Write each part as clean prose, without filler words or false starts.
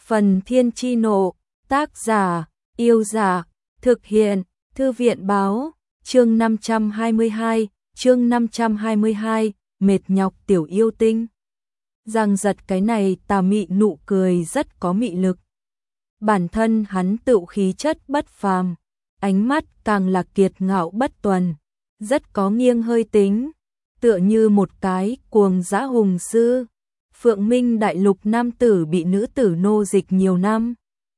Phần Thiên Chi Nộ, tác giả, Yêu Giả, thực hiện, Thư viện Báo, chương 522, mệt nhọc tiểu yêu tinh. Giang Giật cái này tà mị nụ cười rất có mị lực. Bản thân hắn tựu khí chất bất phàm, ánh mắt càng là kiệt ngạo bất tuần, rất có nghiêng hơi tính, tựa như một cái cuồng dã hùng sư. Phượng Minh đại lục nam tử bị nữ tử nô dịch nhiều năm,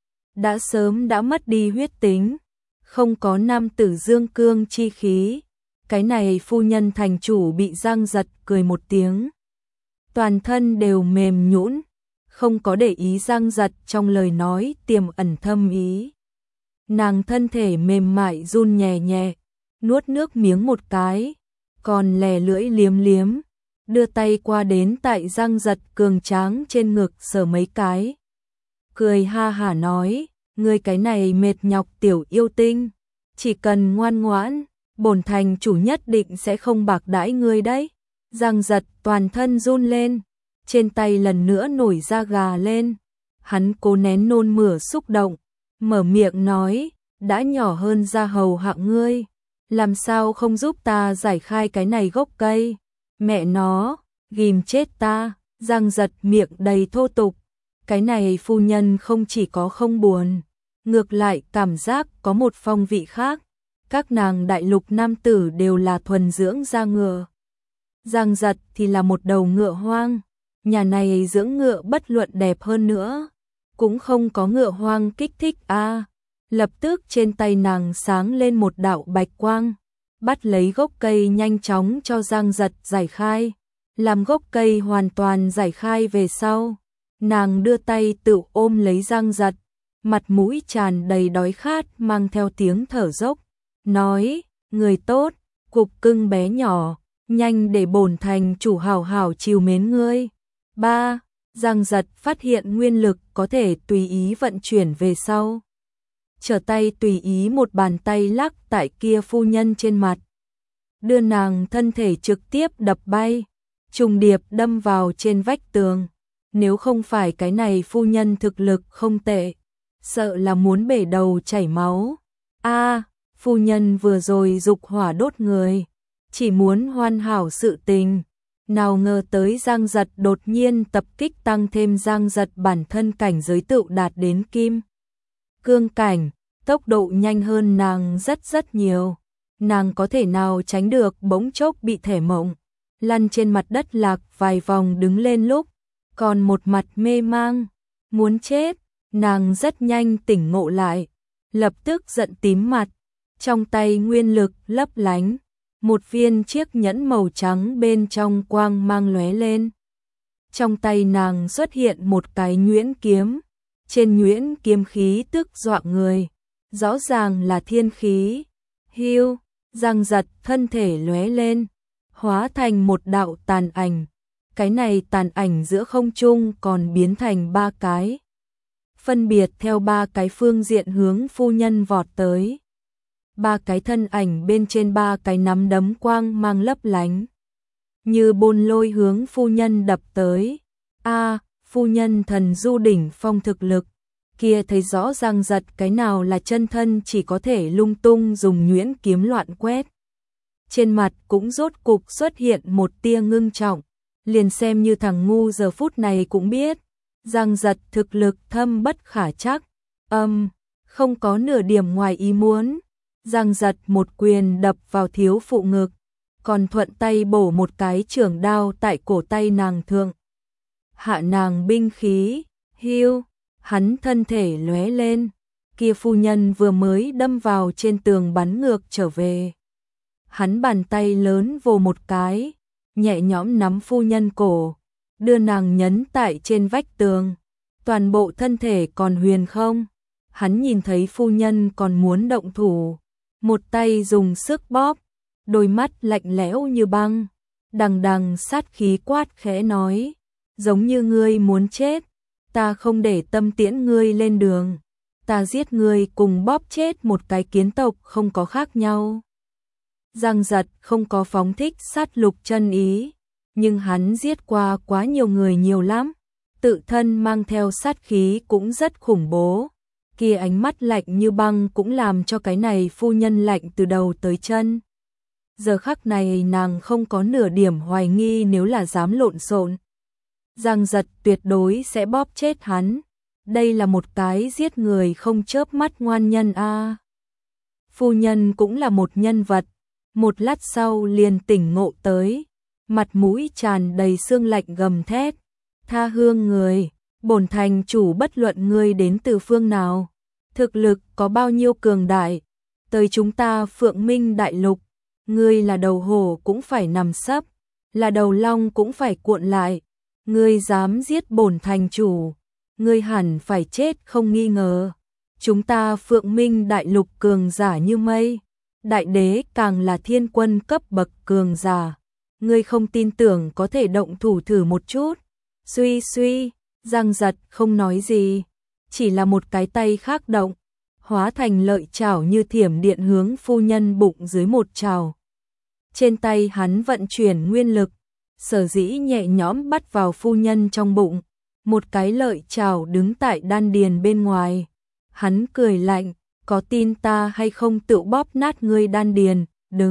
đã sớm đã mất đi huyết tính, không có nam tử dương cương chi khí. Cái này phu nhân thành chủ bị Giang Giật cười một tiếng, toàn thân đều mềm nhũn, không có để ý Giang Giật trong lời nói tiềm ẩn thâm ý. Nàng thân thể mềm mại run nhẹ nhẹ, nuốt nước miếng một cái, còn lè lưỡi liếm liếm, đưa tay qua đến tại Giang Giật cường tráng trên ngực sờ mấy cái. Cười ha hả nói, ngươi cái này mệt nhọc tiểu yêu tinh, chỉ cần ngoan ngoãn, bổn thành chủ nhất định sẽ không bạc đãi ngươi đấy. Giang Giật toàn thân run lên, trên tay lần nữa nổi da gà lên, hắn cố nén nôn mửa xúc động, mở miệng nói, đã nhỏ hơn da hầu hạ ngươi, làm sao không giúp ta giải khai cái này gốc cây, mẹ nó, ghim chết ta. Giang Giật miệng đầy thô tục, cái này phu nhân không chỉ có không buồn, ngược lại cảm giác có một phong vị khác, các nàng đại lục nam tử đều là thuần dưỡng da ngựa. Giang Giật thì là một đầu ngựa hoang, nhà này dưỡng ngựa bất luận đẹp hơn nữa, cũng không có ngựa hoang kích thích a. Lập tức trên tay nàng sáng lên một đạo bạch quang, bắt lấy gốc cây nhanh chóng cho Giang Giật giải khai, làm gốc cây hoàn toàn giải khai về sau, nàng đưa tay tự ôm lấy Giang Giật, mặt mũi tràn đầy đói khát mang theo tiếng thở dốc, nói, người tốt, cục cưng bé nhỏ, nhanh để bổn thành chủ hảo hảo chiều mến ngươi. Ba, Giang Giật phát hiện nguyên lực có thể tùy ý vận chuyển về sau, trở tay tùy ý một bàn tay lắc tại kia phu nhân trên mặt, đưa nàng thân thể trực tiếp đập bay, trùng điệp đâm vào trên vách tường. Nếu không phải cái này phu nhân thực lực không tệ, sợ là muốn bể đầu chảy máu. A, phu nhân vừa rồi dục hỏa đốt người, chỉ muốn hoàn hảo sự tình, nào ngờ tới Giang Giật đột nhiên tập kích tăng thêm Giang Giật bản thân cảnh giới tựu đạt đến kim cương cảnh, tốc độ nhanh hơn nàng rất nhiều. Nàng có thể nào tránh được bỗng chốc bị thể mộng, lăn trên mặt đất lạc vài vòng đứng lên lúc, còn một mặt mê mang, muốn chết. Nàng rất nhanh tỉnh ngộ lại, lập tức giận tím mặt, trong tay nguyên lực lấp lánh, một viên chiếc nhẫn màu trắng bên trong quang mang lóe lên. Trong tay nàng xuất hiện một cái nhuyễn kiếm, trên nhuyễn kiếm khí tức dọa người, rõ ràng là thiên khí. Hưu, Giang Giật thân thể lóe lên, hóa thành một đạo tàn ảnh. Cái này tàn ảnh giữa không trung còn biến thành ba cái, phân biệt theo ba cái phương diện hướng phu nhân vọt tới. Ba cái thân ảnh bên trên ba cái nắm đấm quang mang lấp lánh, như bôn lôi hướng phu nhân đập tới. A, phu nhân thần du đỉnh phong thực lực, kia thấy rõ Giang Giật cái nào là chân thân chỉ có thể lung tung dùng nhuyễn kiếm loạn quét. Trên mặt cũng rốt cục xuất hiện một tia ngưng trọng, liền xem như thằng ngu giờ phút này cũng biết, Giang Giật thực lực thâm bất khả trắc. Không có nửa điểm ngoài ý muốn. Giang Giật một quyền đập vào thiếu phụ ngực, còn thuận tay bổ một cái chưởng đao tại cổ tay nàng thượng, hạ nàng binh khí. Hưu, hắn thân thể lóe lên, kia phu nhân vừa mới đâm vào trên tường bắn ngược trở về. Hắn bàn tay lớn vồ một cái, nhẹ nhõm nắm phu nhân cổ, đưa nàng nhấn tại trên vách tường, toàn bộ thân thể còn huyền không. Hắn nhìn thấy phu nhân còn muốn động thủ, một tay dùng sức bóp, đôi mắt lạnh lẽo như băng, đằng đằng sát khí quát khẽ nói, giống như ngươi muốn chết, ta không để tâm tiễn ngươi lên đường, ta giết ngươi cùng bóp chết một cái kiến tộc không có khác nhau. Giang Giật không có phóng thích sát lục chân ý, nhưng hắn giết qua quá nhiều người nhiều lắm, tự thân mang theo sát khí cũng rất khủng bố. Kia ánh mắt lạnh như băng cũng làm cho cái này phu nhân lạnh từ đầu tới chân. Giờ khắc này nàng không có nửa điểm hoài nghi nếu là dám lộn xộn. Giang Giật tuyệt đối sẽ bóp chết hắn. Đây là một cái giết người không chớp mắt ngoan nhân a. Phu nhân cũng là một nhân vật. Một lát sau liền tỉnh ngộ tới, mặt mũi tràn đầy sương lạnh gầm thét. Tha hương người, bổn thành chủ bất luận ngươi đến từ phương nào, thực lực có bao nhiêu cường đại, tới chúng ta Phượng Minh Đại Lục, ngươi là đầu hổ cũng phải nằm sấp, là đầu long cũng phải cuộn lại, ngươi dám giết bổn thành chủ, ngươi hẳn phải chết không nghi ngờ. Chúng ta Phượng Minh Đại Lục cường giả như mây, đại đế càng là thiên quân cấp bậc cường giả, ngươi không tin tưởng có thể động thủ thử một chút. Suy suy, Giang Giật không nói gì, chỉ là một cái tay khác động, hóa thành lợi chảo như thiểm điện hướng phu nhân bụng dưới một chảo. Trên tay hắn vận chuyển nguyên lực, sở dĩ nhẹ nhõm bắt vào phu nhân trong bụng, một cái lợi chảo đứng tại đan điền bên ngoài. Hắn cười lạnh, có tin ta hay không tự bóp nát ngươi đan điền,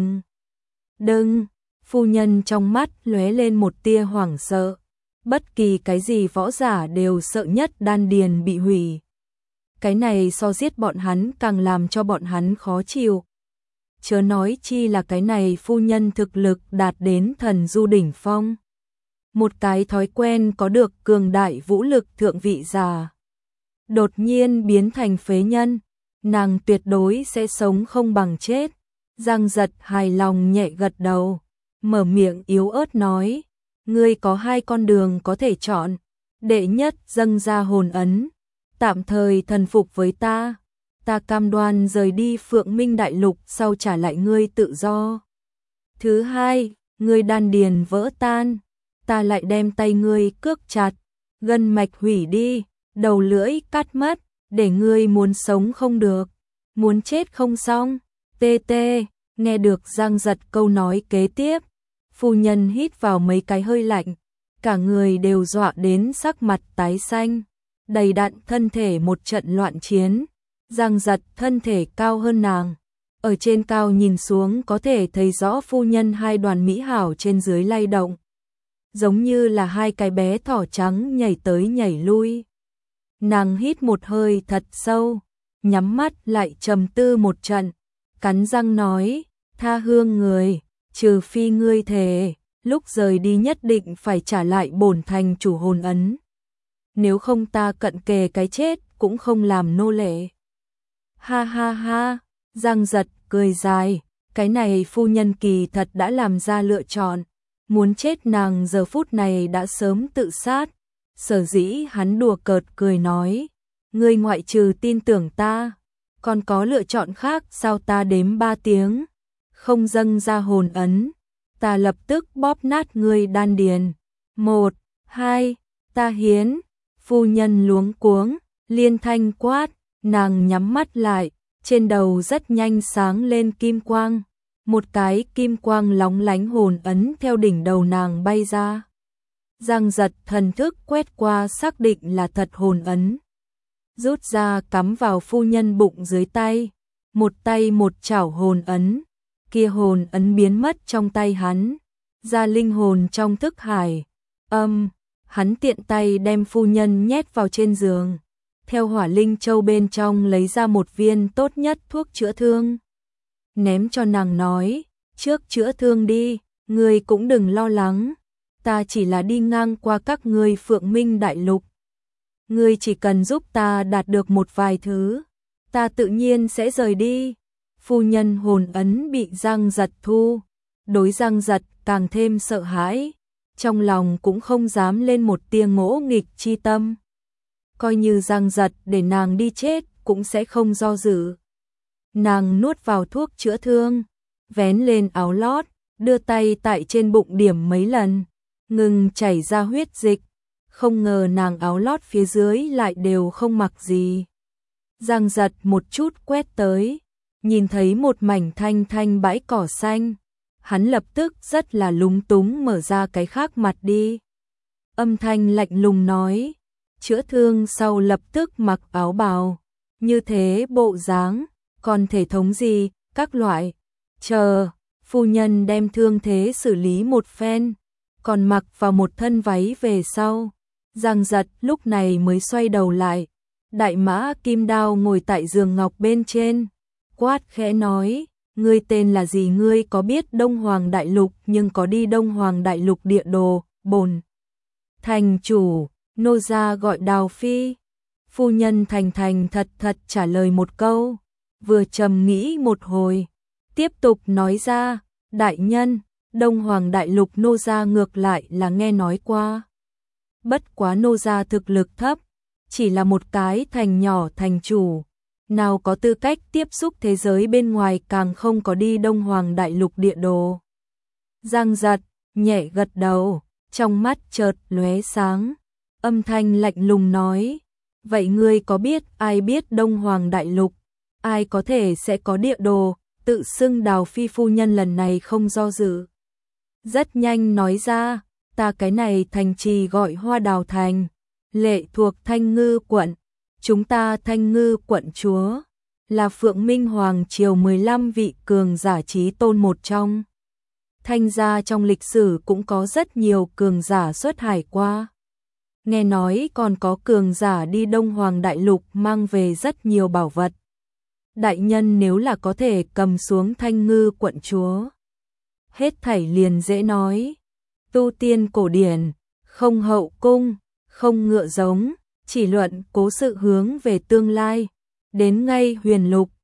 đừng, phu nhân trong mắt lóe lên một tia hoảng sợ. Bất kỳ cái gì võ giả đều sợ nhất đan điền bị hủy. Cái này so giết bọn hắn càng làm cho bọn hắn khó chịu. Chớ nói chi là cái này phu nhân thực lực đạt đến thần du đỉnh phong. Một cái thói quen có được cường đại vũ lực thượng vị giả. Đột nhiên biến thành phế nhân, nàng tuyệt đối sẽ sống không bằng chết. Giang Giật hài lòng nhẹ gật đầu, mở miệng yếu ớt nói. Ngươi có hai con đường có thể chọn. Đệ nhất dâng ra hồn ấn, tạm thời thần phục với ta. Ta cam đoan rời đi Phượng Minh Đại Lục sau trả lại ngươi tự do. Thứ hai, ngươi đan điền vỡ tan, ta lại đem tay ngươi cước chặt, gân mạch hủy đi, đầu lưỡi cắt mất, để ngươi muốn sống không được, muốn chết không xong. Tê tê, nghe được Giang Giật câu nói kế tiếp. Phu nhân hít vào mấy cái hơi lạnh, cả người đều dọa đến sắc mặt tái xanh, đầy đặn thân thể một trận loạn chiến. Giang Giật thân thể cao hơn nàng, ở trên cao nhìn xuống có thể thấy rõ phu nhân hai đoàn mỹ hảo trên dưới lay động, giống như là hai cái bé thỏ trắng nhảy tới nhảy lui. Nàng hít một hơi thật sâu, nhắm mắt lại trầm tư một trận, cắn răng nói, tha hương người. Trừ phi ngươi thề, lúc rời đi nhất định phải trả lại bổn thành chủ hồn ấn. Nếu không ta cận kề cái chết cũng không làm nô lệ. Ha ha ha, Giang Giật cười dài, cái này phu nhân kỳ thật đã làm ra lựa chọn. Muốn chết nàng giờ phút này đã sớm tự sát. Sở dĩ hắn đùa cợt cười nói, ngươi ngoại trừ tin tưởng ta, còn có lựa chọn khác sao? Ta đếm 3 tiếng. Không dâng ra hồn ấn, ta lập tức bóp nát ngươi đan điền. 1, 2, ta hiến. Phu nhân luống cuống, liên thanh quát, nàng nhắm mắt lại, trên đầu rất nhanh sáng lên kim quang. Một cái kim quang lóng lánh hồn ấn theo đỉnh đầu nàng bay ra. Giang Giật thần thức quét qua xác định là thật hồn ấn. Rút ra cắm vào phu nhân bụng dưới tay một chảo hồn ấn. Kia hồn ấn biến mất trong tay hắn, ra linh hồn trong thức hải. Hắn tiện tay đem phu nhân nhét vào trên giường, theo hỏa linh châu bên trong lấy ra một viên tốt nhất thuốc chữa thương. Ném cho nàng nói, trước chữa thương đi, ngươi cũng đừng lo lắng, ta chỉ là đi ngang qua các ngươi Phượng Minh Đại Lục. Ngươi chỉ cần giúp ta đạt được một vài thứ, ta tự nhiên sẽ rời đi. Phu nhân hồn ấn bị Giang Giật thu, đối Giang Giật càng thêm sợ hãi, trong lòng cũng không dám lên một tia ngỗ nghịch chi tâm. Coi như Giang Giật để nàng đi chết cũng sẽ không do dự. Nàng nuốt vào thuốc chữa thương, vén lên áo lót, đưa tay tại trên bụng điểm mấy lần, ngừng chảy ra huyết dịch. Không ngờ nàng áo lót phía dưới lại đều không mặc gì. Giang Giật một chút quét tới, nhìn thấy một mảnh thanh thanh bãi cỏ xanh, hắn lập tức rất là lúng túng mở ra cái khác mặt đi. Âm thanh lạnh lùng nói, chữa thương sau lập tức mặc áo bào. Như thế bộ dáng, còn thể thống gì, các loại. Chờ, phu nhân đem thương thế xử lý một phen, còn mặc vào một thân váy về sau. Giang Giật lúc này mới xoay đầu lại. Đại mã Kim Đao ngồi tại giường ngọc bên trên, quát khẽ nói, ngươi tên là gì? Ngươi có biết Đông Hoàng Đại Lục nhưng có đi Đông Hoàng Đại Lục địa đồ, bổn thành chủ, nô gia gọi Đào Phi. Phu nhân thành thành thật thật trả lời một câu, vừa trầm nghĩ một hồi, tiếp tục nói ra, đại nhân, Đông Hoàng Đại Lục nô gia ngược lại là nghe nói qua. Bất quá nô gia thực lực thấp, chỉ là một cái thành nhỏ thành chủ, nào có tư cách tiếp xúc thế giới bên ngoài, càng không có đi Đông Hoàng Đại Lục địa đồ. Giang Giật nhẹ gật đầu, trong mắt chợt lóe sáng, âm thanh lạnh lùng nói, vậy ngươi có biết ai biết Đông Hoàng Đại Lục, ai có thể sẽ có địa đồ? Tự xưng Đào Phi phu nhân lần này không do dự, rất nhanh nói ra, ta cái này thành trì gọi Hoa Đào Thành, lệ thuộc Thanh Ngư quận, chúng ta Thanh Ngư quận chúa là Phượng Minh Hoàng triều 15 vị cường giả chí tôn một trong. Thanh gia trong lịch sử cũng có rất nhiều cường giả xuất hải qua. Nghe nói còn có cường giả đi Đông Hoàng Đại Lục mang về rất nhiều bảo vật. Đại nhân nếu là có thể cầm xuống Thanh Ngư quận chúa, hết thảy liền dễ nói. Tu tiên cổ điển, không hậu cung, không ngựa giống, chỉ luận cố sự hướng về tương lai. Đến ngay huyền lục,